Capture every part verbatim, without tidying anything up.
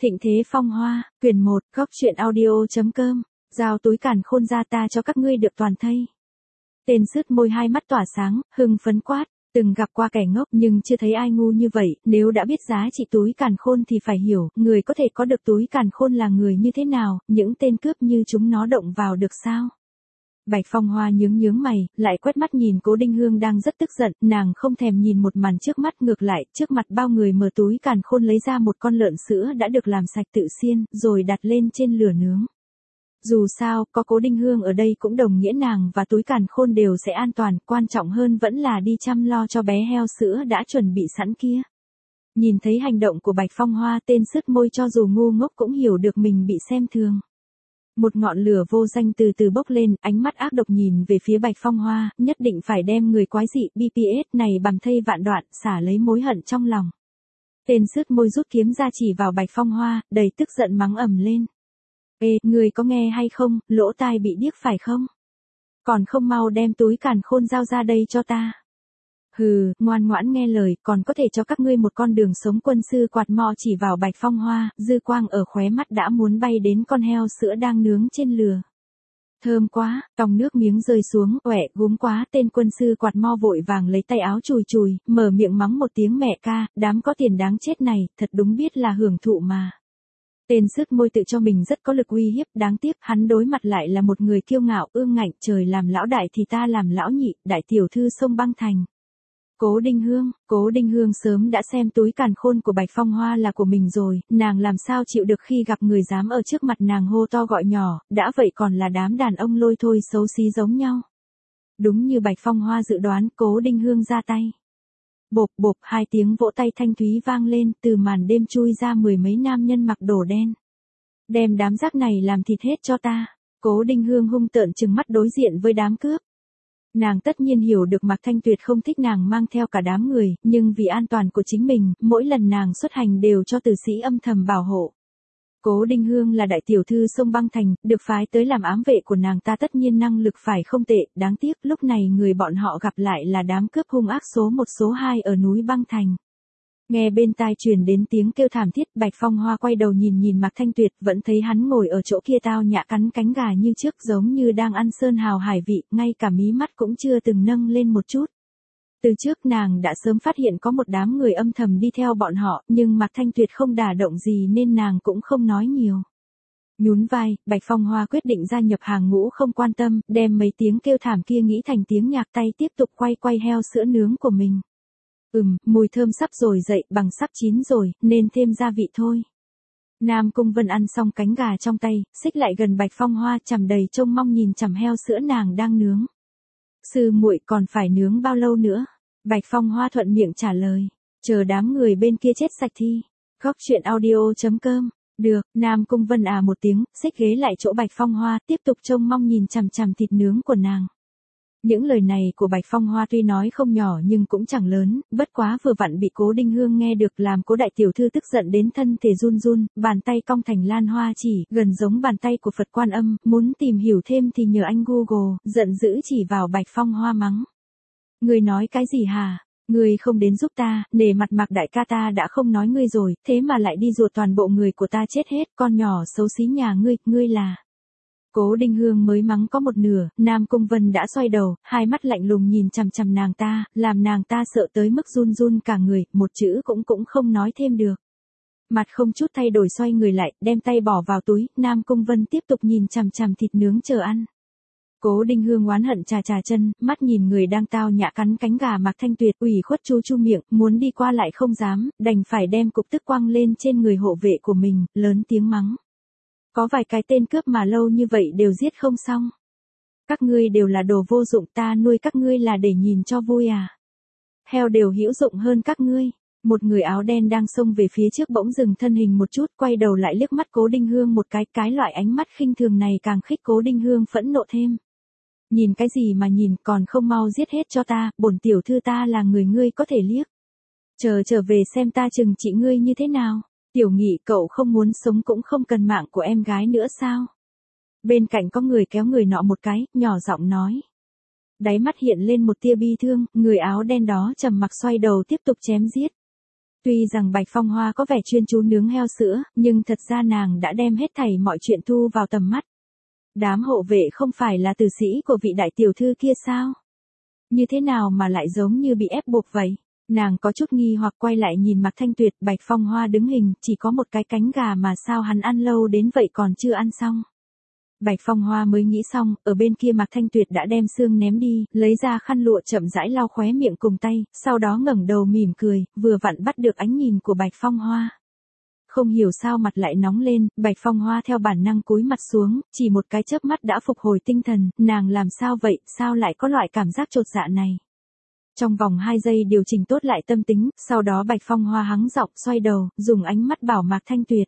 Thịnh thế phong hoa, quyển một, góc truyện audio.com, giao túi càn khôn ra ta cho các ngươi được toàn thây. Tên sứt môi hai mắt tỏa sáng, hưng phấn quát, từng gặp qua kẻ ngốc nhưng chưa thấy ai ngu như vậy, nếu đã biết giá trị túi càn khôn thì phải hiểu, người có thể có được túi càn khôn là người như thế nào, những tên cướp như chúng nó động vào được sao? Bạch Phong Hoa nhướng nhướng mày, lại quét mắt nhìn Cố Đinh Hương đang rất tức giận, nàng không thèm nhìn một màn trước mắt, ngược lại, trước mặt bao người mở túi càn khôn lấy ra một con lợn sữa đã được làm sạch tự xiên, rồi đặt lên trên lửa nướng. Dù sao, có Cố Đinh Hương ở đây cũng đồng nghĩa nàng và túi càn khôn đều sẽ an toàn, quan trọng hơn vẫn là đi chăm lo cho bé heo sữa đã chuẩn bị sẵn kia. Nhìn thấy hành động của Bạch Phong Hoa, tên sứt môi cho dù ngu ngốc cũng hiểu được mình bị xem thường. Một ngọn lửa vô danh từ từ bốc lên, ánh mắt ác độc nhìn về phía Bạch Phong Hoa, nhất định phải đem người quái dị bê pê ét này bằm thây vạn đoạn, xả lấy mối hận trong lòng. Tên sứt môi rút kiếm ra chỉ vào Bạch Phong Hoa, đầy tức giận mắng ầm lên. Ê, người có nghe hay không, lỗ tai bị điếc phải không? Còn không mau đem túi càn khôn giao ra đây cho ta. Hừ, ngoan ngoãn nghe lời, còn có thể cho các ngươi một con đường sống. Quân sư quạt mò chỉ vào Bạch Phong Hoa, dư quang ở khóe mắt đã muốn bay đến con heo sữa đang nướng trên lửa. Thơm quá, tòng nước miếng rơi xuống, oẻ, gúm quá, tên quân sư quạt mo vội vàng lấy tay áo chùi chùi, mở miệng mắng một tiếng mẹ ca, đám có tiền đáng chết này, thật đúng biết là hưởng thụ mà. Tên sứt môi tự cho mình rất có lực uy hiếp, đáng tiếc, hắn đối mặt lại là một người kiêu ngạo, ương ngạnh, trời làm lão đại thì ta làm lão nhị, đại tiểu thư sông băng thành. Cố Đinh Hương, Cố Đinh Hương sớm đã xem túi càn khôn của Bạch Phong Hoa là của mình rồi, nàng làm sao chịu được khi gặp người dám ở trước mặt nàng hô to gọi nhỏ, đã vậy còn là đám đàn ông lôi thôi xấu xí giống nhau. Đúng như Bạch Phong Hoa dự đoán, Cố Đinh Hương ra tay. Bộp bộp, hai tiếng vỗ tay thanh thúy vang lên, từ màn đêm chui ra mười mấy nam nhân mặc đồ đen. Đem đám rác này làm thịt hết cho ta. Cố Đinh Hương hung tợn trừng mắt đối diện với đám cướp. Nàng tất nhiên hiểu được Mạc Thanh Tuyệt không thích nàng mang theo cả đám người, nhưng vì an toàn của chính mình, mỗi lần nàng xuất hành đều cho tử sĩ âm thầm bảo hộ. Cố Đinh Hương là đại tiểu thư sông băng thành, được phái tới làm ám vệ của nàng ta tất nhiên năng lực phải không tệ, đáng tiếc lúc này người bọn họ gặp lại là đám cướp hung ác số một số hai ở núi băng thành. Nghe bên tai truyền đến tiếng kêu thảm thiết, Bạch Phong Hoa quay đầu nhìn nhìn Mạc Thanh Tuyệt, vẫn thấy hắn ngồi ở chỗ kia tao nhã cắn cánh gà như trước, giống như đang ăn sơn hào hải vị, ngay cả mí mắt cũng chưa từng nâng lên một chút. Từ trước nàng đã sớm phát hiện có một đám người âm thầm đi theo bọn họ, nhưng Mạc Thanh Tuyệt không đả động gì nên nàng cũng không nói nhiều. Nhún vai, Bạch Phong Hoa quyết định gia nhập hàng ngũ không quan tâm, đem mấy tiếng kêu thảm kia nghĩ thành tiếng nhạc, tay tiếp tục quay quay heo sữa nướng của mình. Ừm, mùi thơm sắp rồi dậy, bằng sắp chín rồi, nên thêm gia vị thôi. Nam Cung Vân ăn xong cánh gà trong tay, xích lại gần Bạch Phong Hoa, trầm đầy trông mong nhìn chằm heo sữa nàng đang nướng. Sư muội còn phải nướng bao lâu nữa? Bạch Phong Hoa thuận miệng trả lời. Chờ đám người bên kia chết sạch thi. Góc truyện audio.com. Được, Nam Cung Vân à một tiếng, xích ghế lại chỗ Bạch Phong Hoa, tiếp tục trông mong nhìn chằm chằm thịt nướng của nàng. Những lời này của Bạch Phong Hoa tuy nói không nhỏ nhưng cũng chẳng lớn, bất quá vừa vặn bị Cố Đinh Hương nghe được làm Cố đại tiểu thư tức giận đến thân thể run run, bàn tay cong thành lan hoa chỉ, gần giống bàn tay của Phật Quan Âm, muốn tìm hiểu thêm thì nhờ anh Google, giận dữ chỉ vào Bạch Phong Hoa mắng. Ngươi nói cái gì hả? Ngươi không đến giúp ta, nể mặt Mạc đại ca ta đã không nói ngươi rồi, thế mà lại đi ruột toàn bộ người của ta chết hết, con nhỏ xấu xí nhà ngươi, ngươi là... Cố Đinh Hương mới mắng có một nửa, Nam Cung Vân đã xoay đầu, hai mắt lạnh lùng nhìn chằm chằm nàng ta, làm nàng ta sợ tới mức run run cả người, một chữ cũng cũng không nói thêm được. Mặt không chút thay đổi xoay người lại, đem tay bỏ vào túi, Nam Cung Vân tiếp tục nhìn chằm chằm thịt nướng chờ ăn. Cố Đinh Hương oán hận trà trà chân, mắt nhìn người đang tao nhã cắn cánh gà Mạc Thanh Tuyệt, ủy khuất chu chu miệng, muốn đi qua lại không dám, đành phải đem cục tức quăng lên trên người hộ vệ của mình, lớn tiếng mắng. Có vài cái tên cướp mà lâu như vậy đều giết không xong. Các ngươi đều là đồ vô dụng, ta nuôi các ngươi là để nhìn cho vui à. Heo đều hữu dụng hơn các ngươi. Một người áo đen đang xông về phía trước bỗng dừng thân hình một chút, quay đầu lại liếc mắt Cố Đinh Hương một cái, cái loại ánh mắt khinh thường này càng khích Cố Đinh Hương phẫn nộ thêm. Nhìn cái gì mà nhìn, còn không mau giết hết cho ta, bổn tiểu thư ta là người ngươi có thể liếc. Chờ trở về xem ta trừng trị ngươi như thế nào. Tiểu Nghị, cậu không muốn sống cũng không cần mạng của em gái nữa sao? Bên cạnh có người kéo người nọ một cái, nhỏ giọng nói. Đáy mắt hiện lên một tia bi thương, người áo đen đó trầm mặc xoay đầu tiếp tục chém giết. Tuy rằng Bạch Phong Hoa có vẻ chuyên chú nướng heo sữa, nhưng thật ra nàng đã đem hết thảy mọi chuyện thu vào tầm mắt. Đám hộ vệ không phải là tử sĩ của vị đại tiểu thư kia sao? Như thế nào mà lại giống như bị ép buộc vậy? Nàng có chút nghi hoặc quay lại nhìn Mạc Thanh Tuyệt, Bạch Phong Hoa đứng hình, chỉ có một cái cánh gà mà sao hắn ăn lâu đến vậy còn chưa ăn xong. Bạch Phong Hoa mới nghĩ xong, ở bên kia Mạc Thanh Tuyệt đã đem xương ném đi, lấy ra khăn lụa chậm rãi lau khóe miệng cùng tay, sau đó ngẩng đầu mỉm cười, vừa vặn bắt được ánh nhìn của Bạch Phong Hoa. Không hiểu sao mặt lại nóng lên, Bạch Phong Hoa theo bản năng cúi mặt xuống, chỉ một cái chớp mắt đã phục hồi tinh thần, nàng làm sao vậy, sao lại có loại cảm giác chột dạ này. Trong vòng hai giây điều chỉnh tốt lại tâm tính, sau đó Bạch Phong Hoa hắng giọng xoay đầu, dùng ánh mắt bảo Mạc Thanh Tuyệt.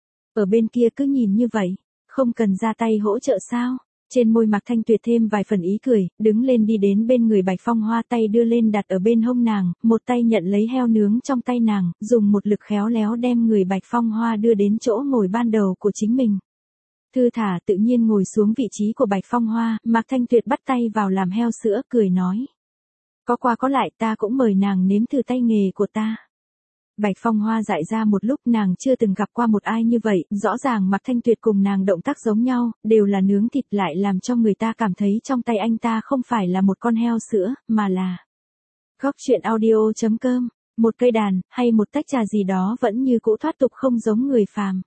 Ở bên kia cứ nhìn như vậy, không cần ra tay hỗ trợ sao? Trên môi Mạc Thanh Tuyệt thêm vài phần ý cười, đứng lên đi đến bên người Bạch Phong Hoa, tay đưa lên đặt ở bên hông nàng, một tay nhận lấy heo nướng trong tay nàng, dùng một lực khéo léo đem người Bạch Phong Hoa đưa đến chỗ ngồi ban đầu của chính mình. Thư thả tự nhiên ngồi xuống vị trí của Bạch Phong Hoa, Mạc Thanh Tuyệt bắt tay vào làm heo sữa, cười nói. Có qua có lại ta cũng mời nàng nếm thử tay nghề của ta. Bạch Phong Hoa dại ra một lúc, nàng chưa từng gặp qua một ai như vậy, rõ ràng Mạc Thanh Tuyệt cùng nàng động tác giống nhau, đều là nướng thịt lại làm cho người ta cảm thấy trong tay anh ta không phải là một con heo sữa, mà là Góc truyện audio chấm com, một cây đàn, hay một tách trà gì đó vẫn như cũ thoát tục không giống người phàm.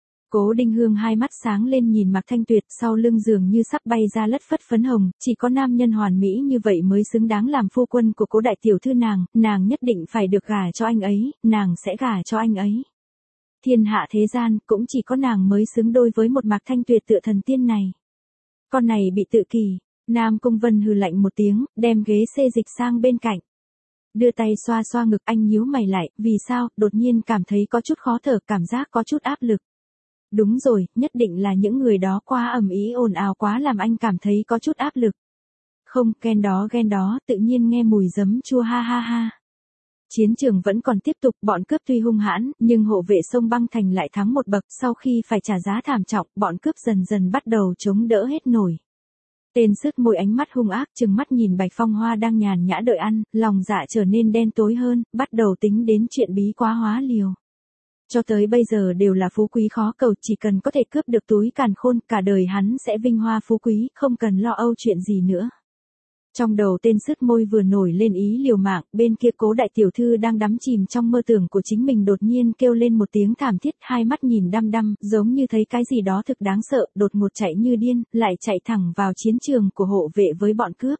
Cố Đinh Hương hai mắt sáng lên nhìn Mạc Thanh Tuyệt, sau lưng dường như sắp bay ra lất phất phấn hồng, chỉ có nam nhân hoàn mỹ như vậy mới xứng đáng làm phu quân của Cố đại tiểu thư nàng, nàng nhất định phải được gả cho anh ấy, nàng sẽ gả cho anh ấy. Thiên hạ thế gian, cũng chỉ có nàng mới xứng đôi với một Mạc Thanh Tuyệt tựa thần tiên này. Con này bị tự kỷ, Nam Cung Vân hừ lạnh một tiếng, đem ghế xê dịch sang bên cạnh. Đưa tay xoa xoa ngực, anh nhíu mày lại, vì sao, đột nhiên cảm thấy có chút khó thở, cảm giác có chút áp lực. Đúng rồi, nhất định là những người đó quá ầm ĩ ồn ào quá làm anh cảm thấy có chút áp lực. Không, ghen đó ghen đó, tự nhiên nghe mùi giấm chua ha ha ha. Chiến trường vẫn còn tiếp tục, bọn cướp tuy hung hãn, nhưng hộ vệ sông Băng Thành lại thắng một bậc, sau khi phải trả giá thảm trọng, bọn cướp dần dần bắt đầu chống đỡ hết nổi. Tên sứt môi ánh mắt hung ác, trừng mắt nhìn Bạch Phong Hoa đang nhàn nhã đợi ăn, lòng dạ trở nên đen tối hơn, bắt đầu tính đến chuyện bí quá hóa liều. Cho tới bây giờ đều là phú quý khó cầu, chỉ cần có thể cướp được túi càn khôn, cả đời hắn sẽ vinh hoa phú quý, không cần lo âu chuyện gì nữa. Trong đầu tên sứt môi vừa nổi lên ý liều mạng, bên kia Cố đại tiểu thư đang đắm chìm trong mơ tưởng của chính mình đột nhiên kêu lên một tiếng thảm thiết, hai mắt nhìn đăm đăm, giống như thấy cái gì đó thực đáng sợ, đột ngột chạy như điên, lại chạy thẳng vào chiến trường của hộ vệ với bọn cướp.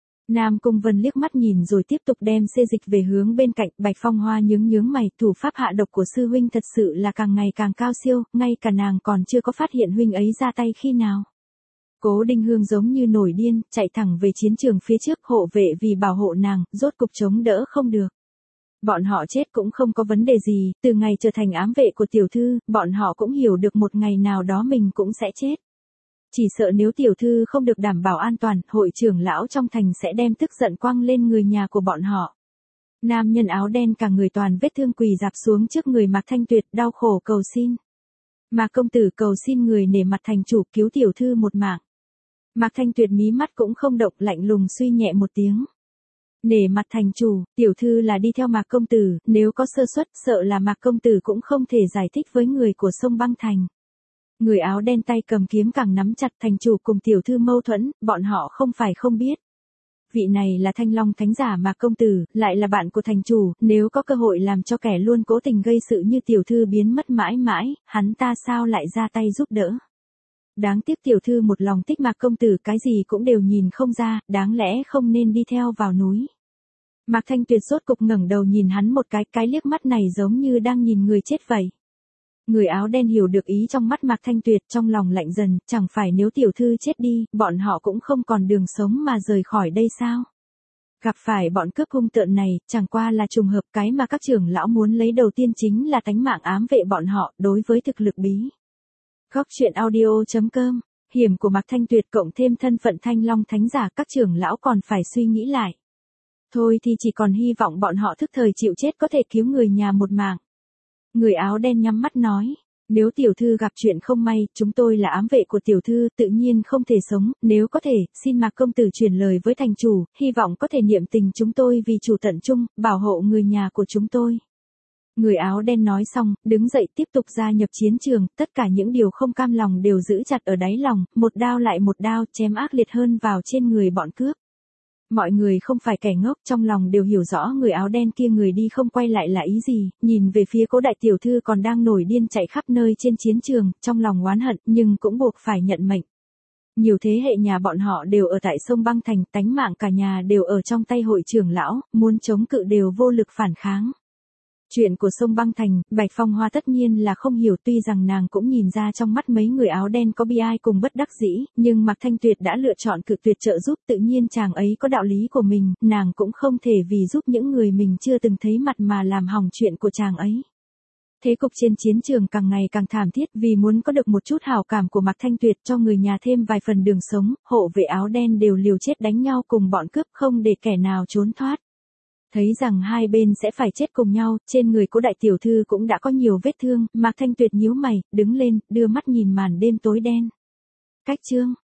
Nam Cung Vân liếc mắt nhìn rồi tiếp tục đem xê dịch về hướng bên cạnh, Bạch Phong Hoa nhướng nhướng mày, thủ pháp hạ độc của sư huynh thật sự là càng ngày càng cao siêu, ngay cả nàng còn chưa có phát hiện huynh ấy ra tay khi nào. Cố Đinh Hương giống như nổi điên, chạy thẳng về chiến trường phía trước, hộ vệ vì bảo hộ nàng, rốt cục chống đỡ không được. Bọn họ chết cũng không có vấn đề gì, từ ngày trở thành ám vệ của tiểu thư, bọn họ cũng hiểu được một ngày nào đó mình cũng sẽ chết. Chỉ sợ nếu tiểu thư không được đảm bảo an toàn, hội trưởng lão trong thành sẽ đem tức giận quăng lên người nhà của bọn họ. Nam nhân áo đen cả người toàn vết thương quỳ rạp xuống trước người Mạc Thanh Tuyệt, đau khổ cầu xin. Mạc công tử cầu xin người nể mặt thành chủ cứu tiểu thư một mạng. Mạc Thanh Tuyệt mí mắt cũng không động, lạnh lùng suy nhẹ một tiếng. Nể mặt thành chủ, tiểu thư là đi theo Mạc công tử, nếu có sơ suất sợ là Mạc công tử cũng không thể giải thích với người của sông Băng Thành. Người áo đen tay cầm kiếm càng nắm chặt, thành chủ cùng tiểu thư mâu thuẫn, bọn họ không phải không biết. Vị này là Thanh Long thánh giả Mạc công tử, lại là bạn của thành chủ, nếu có cơ hội làm cho kẻ luôn cố tình gây sự như tiểu thư biến mất mãi mãi, hắn ta sao lại ra tay giúp đỡ. Đáng tiếc tiểu thư một lòng thích Mạc công tử, cái gì cũng đều nhìn không ra, đáng lẽ không nên đi theo vào núi. Mạc Thanh Tuyệt rốt cục ngẩng đầu nhìn hắn một cái, cái liếc mắt này giống như đang nhìn người chết vậy. Người áo đen hiểu được ý trong mắt Mạc Thanh Tuyệt, trong lòng lạnh dần, chẳng phải nếu tiểu thư chết đi, bọn họ cũng không còn đường sống mà rời khỏi đây sao? Gặp phải bọn cướp hung tợn này, chẳng qua là trùng hợp, cái mà các trưởng lão muốn lấy đầu tiên chính là tánh mạng ám vệ bọn họ, đối với thực lực bí. Góc truyện audio chấm com, hiểm của Mạc Thanh Tuyệt cộng thêm thân phận Thanh Long thánh giả, các trưởng lão còn phải suy nghĩ lại. Thôi thì chỉ còn hy vọng bọn họ thức thời chịu chết có thể cứu người nhà một mạng. Người áo đen nhắm mắt nói, nếu tiểu thư gặp chuyện không may, chúng tôi là ám vệ của tiểu thư, tự nhiên không thể sống, nếu có thể, xin Mạc công tử truyền lời với thành chủ, hy vọng có thể niệm tình chúng tôi vì chủ tận trung, bảo hộ người nhà của chúng tôi. Người áo đen nói xong, đứng dậy tiếp tục gia nhập chiến trường, tất cả những điều không cam lòng đều giữ chặt ở đáy lòng, một đao lại một đao chém ác liệt hơn vào trên người bọn cướp. Mọi người không phải kẻ ngốc, trong lòng đều hiểu rõ người áo đen kia người đi không quay lại là ý gì, nhìn về phía Cố đại tiểu thư còn đang nổi điên chạy khắp nơi trên chiến trường, trong lòng oán hận nhưng cũng buộc phải nhận mệnh. Nhiều thế hệ nhà bọn họ đều ở tại sông Băng Thành, tánh mạng cả nhà đều ở trong tay hội trưởng lão, muốn chống cự đều vô lực phản kháng. Chuyện của sông Băng Thành, Bạch Phong Hoa tất nhiên là không hiểu, tuy rằng nàng cũng nhìn ra trong mắt mấy người áo đen có bi ai cùng bất đắc dĩ, nhưng Mạc Thanh Tuyệt đã lựa chọn cự tuyệt trợ giúp, tự nhiên chàng ấy có đạo lý của mình, nàng cũng không thể vì giúp những người mình chưa từng thấy mặt mà làm hỏng chuyện của chàng ấy. Thế cục trên chiến trường càng ngày càng thảm thiết, vì muốn có được một chút hảo cảm của Mạc Thanh Tuyệt cho người nhà thêm vài phần đường sống, hộ vệ áo đen đều liều chết đánh nhau cùng bọn cướp không để kẻ nào trốn thoát. Thấy rằng hai bên sẽ phải chết cùng nhau, trên người Cố đại tiểu thư cũng đã có nhiều vết thương, Mạc Thanh Tuyệt nhíu mày, đứng lên, đưa mắt nhìn màn đêm tối đen. Cách chương